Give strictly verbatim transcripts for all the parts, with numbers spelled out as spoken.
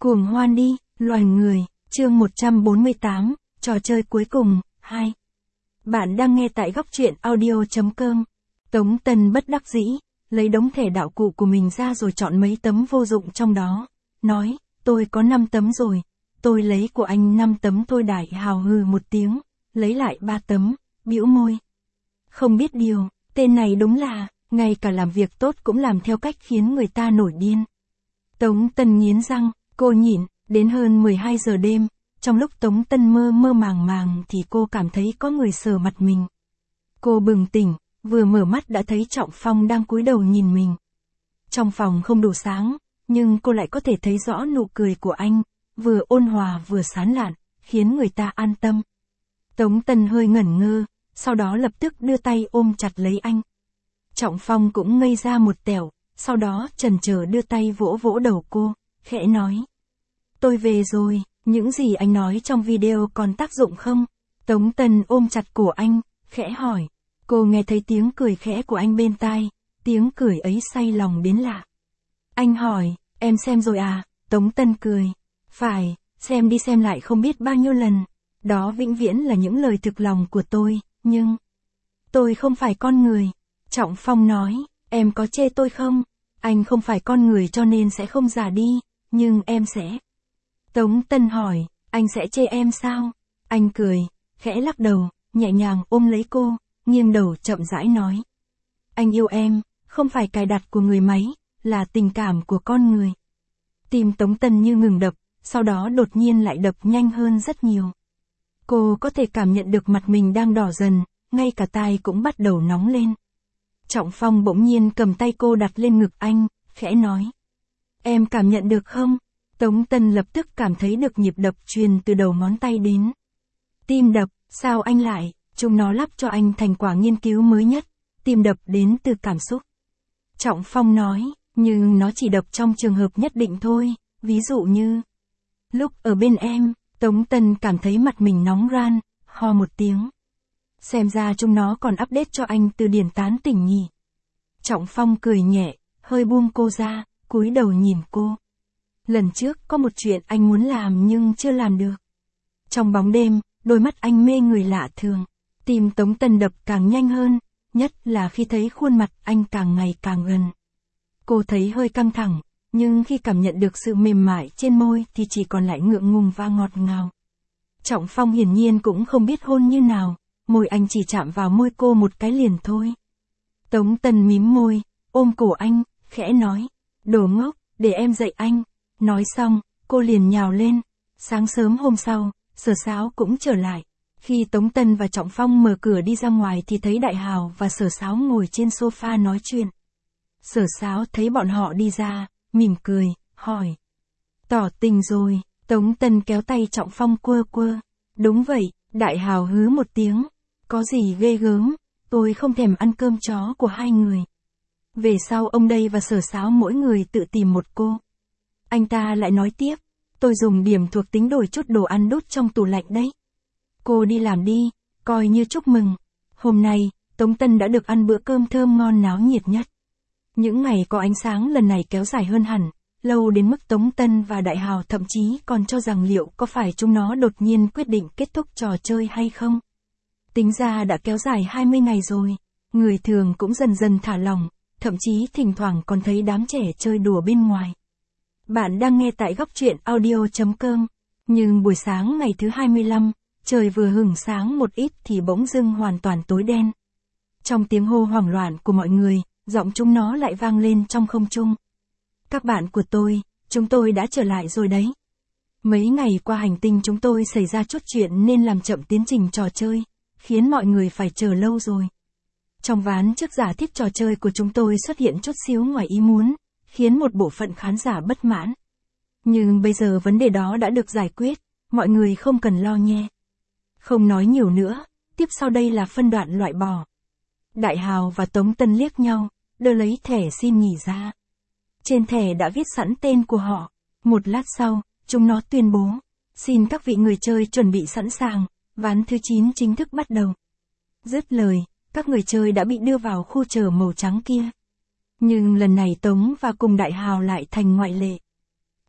Cuồng hoan đi, loài người, chương một trăm bốn mươi tám, trò chơi cuối cùng, hai. Bạn đang nghe tại góc truyện audio.com. Tống Tân bất đắc dĩ, lấy đống thẻ đạo cụ của mình ra rồi chọn mấy tấm vô dụng trong đó. Nói, tôi có năm tấm rồi, tôi lấy của anh năm tấm thôi. Đại Hào hừ một tiếng, lấy lại ba tấm, bĩu môi. Không biết điều, tên này đúng là, ngay cả làm việc tốt cũng làm theo cách khiến người ta nổi điên. Tống Tân nghiến răng, cô nhịn, đến hơn mười hai giờ đêm, trong lúc Tống Tân mơ mơ màng màng thì cô cảm thấy có người sờ mặt mình. Cô bừng tỉnh, vừa mở mắt đã thấy Trọng Phong đang cúi đầu nhìn mình. Trong phòng không đủ sáng, nhưng cô lại có thể thấy rõ nụ cười của anh, vừa ôn hòa vừa sán lạn, khiến người ta an tâm. Tống Tân hơi ngẩn ngơ, sau đó lập tức đưa tay ôm chặt lấy anh. Trọng Phong cũng ngây ra một tẻo, sau đó chần chờ đưa tay vỗ vỗ đầu cô, khẽ nói. Tôi về rồi, những gì anh nói trong video còn tác dụng không? Tống Tân ôm chặt cổ anh, khẽ hỏi. Cô nghe thấy tiếng cười khẽ của anh bên tai, tiếng cười ấy say lòng đến lạ. Anh hỏi, em xem rồi à? Tống Tân cười. Phải, xem đi xem lại không biết bao nhiêu lần. Đó vĩnh viễn là những lời thực lòng của tôi, nhưng... Tôi không phải con người. Trọng Phong nói, em có chê tôi không? Anh không phải con người cho nên sẽ không già đi, nhưng em sẽ... Tống Tân hỏi, anh sẽ chê em sao? Anh cười, khẽ lắc đầu, nhẹ nhàng ôm lấy cô, nghiêng đầu chậm rãi nói. Anh yêu em, không phải cài đặt của người máy, là tình cảm của con người. Tim Tống Tân như ngừng đập, sau đó đột nhiên lại đập nhanh hơn rất nhiều. Cô có thể cảm nhận được mặt mình đang đỏ dần, ngay cả tai cũng bắt đầu nóng lên. Trọng Phong bỗng nhiên cầm tay cô đặt lên ngực anh, khẽ nói. Em cảm nhận được không? Tống Tân lập tức cảm thấy được nhịp đập truyền từ đầu ngón tay đến. Tim đập, sao anh lại, chúng nó lắp cho anh thành quả nghiên cứu mới nhất, tim đập đến từ cảm xúc. Trọng Phong nói, nhưng nó chỉ đập trong trường hợp nhất định thôi, ví dụ như... Lúc ở bên em, Tống Tân cảm thấy mặt mình nóng ran, ho một tiếng. Xem ra chúng nó còn update cho anh từ điển tán tỉnh nhỉ. Trọng Phong cười nhẹ, hơi buông cô ra, cúi đầu nhìn cô. Lần trước có một chuyện anh muốn làm nhưng chưa làm được. Trong bóng đêm, đôi mắt anh mê người lạ thường. Tim Tống Tân đập càng nhanh hơn, nhất là khi thấy khuôn mặt anh càng ngày càng gần. Cô thấy hơi căng thẳng, nhưng khi cảm nhận được sự mềm mại trên môi thì chỉ còn lại ngượng ngùng và ngọt ngào. Trọng Phong hiển nhiên cũng không biết hôn như nào, môi anh chỉ chạm vào môi cô một cái liền thôi. Tống Tân mím môi, ôm cổ anh, khẽ nói, đồ ngốc, để em dạy anh. Nói xong, cô liền nhào lên. Sáng sớm hôm sau, Sở Sáo cũng trở lại. Khi Tống Tân và Trọng Phong mở cửa đi ra ngoài thì thấy Đại Hào và Sở Sáo ngồi trên sofa nói chuyện. Sở Sáo thấy bọn họ đi ra, mỉm cười, hỏi. Tỏ tình rồi, Tống Tân kéo tay Trọng Phong quơ quơ. Đúng vậy, Đại Hào hứ một tiếng. Có gì ghê gớm, tôi không thèm ăn cơm chó của hai người. Về sau ông đây và Sở Sáo mỗi người tự tìm một cô. Anh ta lại nói tiếp, tôi dùng điểm thuộc tính đổi chút đồ ăn đút trong tủ lạnh đấy. Cô đi làm đi, coi như chúc mừng. Hôm nay, Tống Tân đã được ăn bữa cơm thơm ngon náo nhiệt nhất. Những ngày có ánh sáng lần này kéo dài hơn hẳn, lâu đến mức Tống Tân và Đại Hào thậm chí còn cho rằng liệu có phải chúng nó đột nhiên quyết định kết thúc trò chơi hay không. Tính ra đã kéo dài hai mươi ngày rồi, người thường cũng dần dần thả lỏng, thậm chí thỉnh thoảng còn thấy đám trẻ chơi đùa bên ngoài. Bạn đang nghe tại góc truyện audio.com, nhưng buổi sáng ngày thứ hai mươi lăm, trời vừa hửng sáng một ít thì bỗng dưng hoàn toàn tối đen. Trong tiếng hô hoảng loạn của mọi người, giọng chúng nó lại vang lên trong không trung. Các bạn của tôi, chúng tôi đã trở lại rồi đấy. Mấy ngày qua hành tinh chúng tôi xảy ra chút chuyện nên làm chậm tiến trình trò chơi, khiến mọi người phải chờ lâu rồi. Trong ván trước giả thiết trò chơi của chúng tôi xuất hiện chút xíu ngoài ý muốn, khiến một bộ phận khán giả bất mãn. Nhưng bây giờ vấn đề đó đã được giải quyết, mọi người không cần lo nhé. Không nói nhiều nữa, tiếp sau đây là phân đoạn loại bỏ. Đại Hào và Tống Tân liếc nhau, đưa lấy thẻ xin nghỉ ra. Trên thẻ đã viết sẵn tên của họ. Một lát sau, chúng nó tuyên bố, xin các vị người chơi chuẩn bị sẵn sàng, ván thứ chín chính thức bắt đầu. Dứt lời, các người chơi đã bị đưa vào khu chờ màu trắng kia. Nhưng lần này Tống và cùng Đại Hào lại thành ngoại lệ.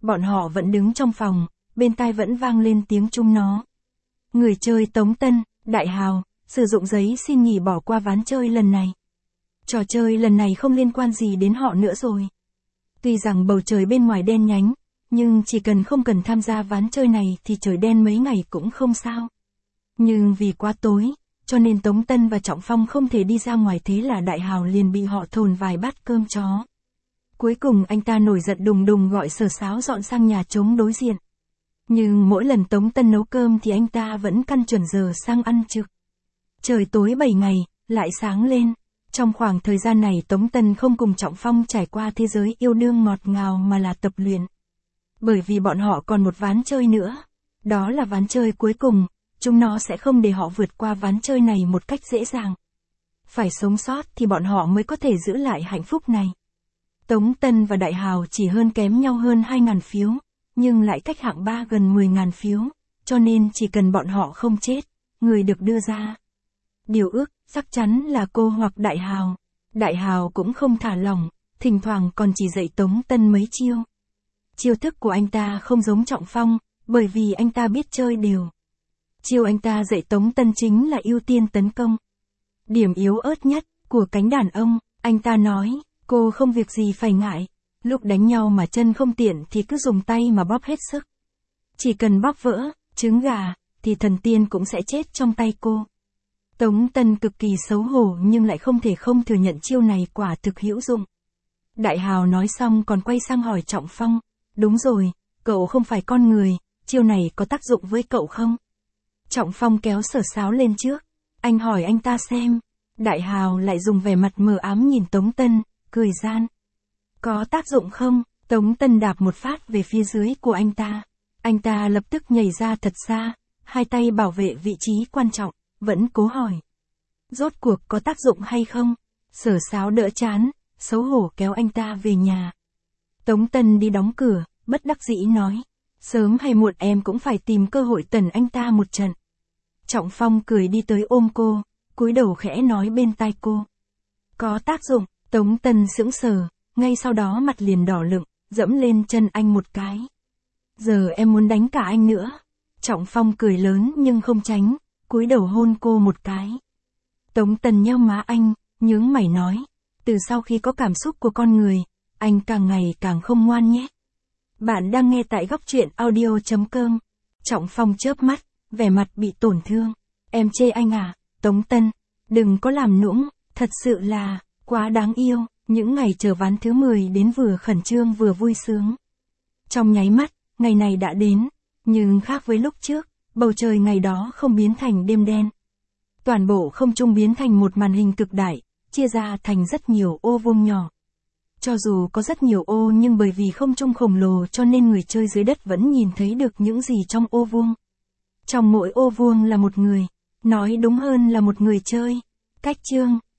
Bọn họ vẫn đứng trong phòng, bên tai vẫn vang lên tiếng chúng nó. Người chơi Tống Tân, Đại Hào, sử dụng giấy xin nghỉ bỏ qua ván chơi lần này. Trò chơi lần này không liên quan gì đến họ nữa rồi. Tuy rằng bầu trời bên ngoài đen nhánh, nhưng chỉ cần không cần tham gia ván chơi này thì trời đen mấy ngày cũng không sao. Nhưng vì quá tối, cho nên Tống Tân và Trọng Phong không thể đi ra ngoài, thế là Đại Hào liền bị họ thồn vài bát cơm chó. Cuối cùng anh ta nổi giận đùng đùng gọi Sở Sáo dọn sang nhà trống đối diện. Nhưng mỗi lần Tống Tân nấu cơm thì anh ta vẫn căn chuẩn giờ sang ăn trực. Trời tối bảy ngày, lại sáng lên. Trong khoảng thời gian này Tống Tân không cùng Trọng Phong trải qua thế giới yêu đương ngọt ngào mà là tập luyện. Bởi vì bọn họ còn một ván chơi nữa. Đó là ván chơi cuối cùng, chúng nó sẽ không để họ vượt qua ván chơi này một cách dễ dàng. Phải sống sót thì bọn họ mới có thể giữ lại hạnh phúc này. Tống Tân và Đại Hào chỉ hơn kém nhau hơn hai nghìn phiếu, nhưng lại cách hạng ba gần mười nghìn phiếu, cho nên chỉ cần bọn họ không chết, người được đưa ra. Điều ước, chắc chắn là cô hoặc Đại Hào. Đại Hào cũng không thả lỏng, thỉnh thoảng còn chỉ dạy Tống Tân mấy chiêu. Chiêu thức của anh ta không giống Trọng Phong, bởi vì anh ta biết chơi đều. Chiêu anh ta dạy Tống Tân chính là ưu tiên tấn công. Điểm yếu ớt nhất của cánh đàn ông, anh ta nói, cô không việc gì phải ngại. Lúc đánh nhau mà chân không tiện thì cứ dùng tay mà bóp hết sức. Chỉ cần bóp vỡ, trứng gà, thì thần tiên cũng sẽ chết trong tay cô. Tống Tân cực kỳ xấu hổ nhưng lại không thể không thừa nhận chiêu này quả thực hữu dụng. Đại Hào nói xong còn quay sang hỏi Trọng Phong, đúng rồi, cậu không phải con người, chiêu này có tác dụng với cậu không? Trọng Phong kéo Sở Sáo lên trước, anh hỏi anh ta xem. Đại Hào lại dùng vẻ mặt mờ ám nhìn Tống Tân, cười gian. Có tác dụng không? Tống Tân đạp một phát về phía dưới của anh ta. Anh ta lập tức nhảy ra thật xa, hai tay bảo vệ vị trí quan trọng, vẫn cố hỏi. Rốt cuộc có tác dụng hay không? Sở Sáo đỡ chán, xấu hổ kéo anh ta về nhà. Tống Tân đi đóng cửa, bất đắc dĩ nói. Sớm hay muộn em cũng phải tìm cơ hội tẩn anh ta một trận. Trọng Phong cười đi tới ôm cô, cúi đầu khẽ nói bên tai cô. Có tác dụng. Tống Tân sững sờ, ngay sau đó mặt liền đỏ lựng, dẫm lên chân anh một cái. Giờ em muốn đánh cả anh nữa. Trọng Phong cười lớn nhưng không tránh, cúi đầu hôn cô một cái. Tống Tân nheo má anh, nhướng mày nói. Từ sau khi có cảm xúc của con người, anh càng ngày càng không ngoan nhé. Bạn đang nghe tại góc truyện audio chấm com. Trọng Phong chớp mắt, vẻ mặt bị tổn thương. Em chê anh à, Tống Tân, đừng có làm nũng, thật sự là quá đáng yêu. Những ngày chờ ván thứ mười đến vừa khẩn trương vừa vui sướng. Trong nháy mắt, ngày này đã đến, nhưng khác với lúc trước, bầu trời ngày đó không biến thành đêm đen. Toàn bộ không trung biến thành một màn hình cực đại, chia ra thành rất nhiều ô vuông nhỏ. Cho dù có rất nhiều ô nhưng bởi vì không trung khổng lồ cho nên người chơi dưới đất vẫn nhìn thấy được những gì trong ô vuông. Trong mỗi ô vuông là một người, nói đúng hơn là một người chơi. Cách chương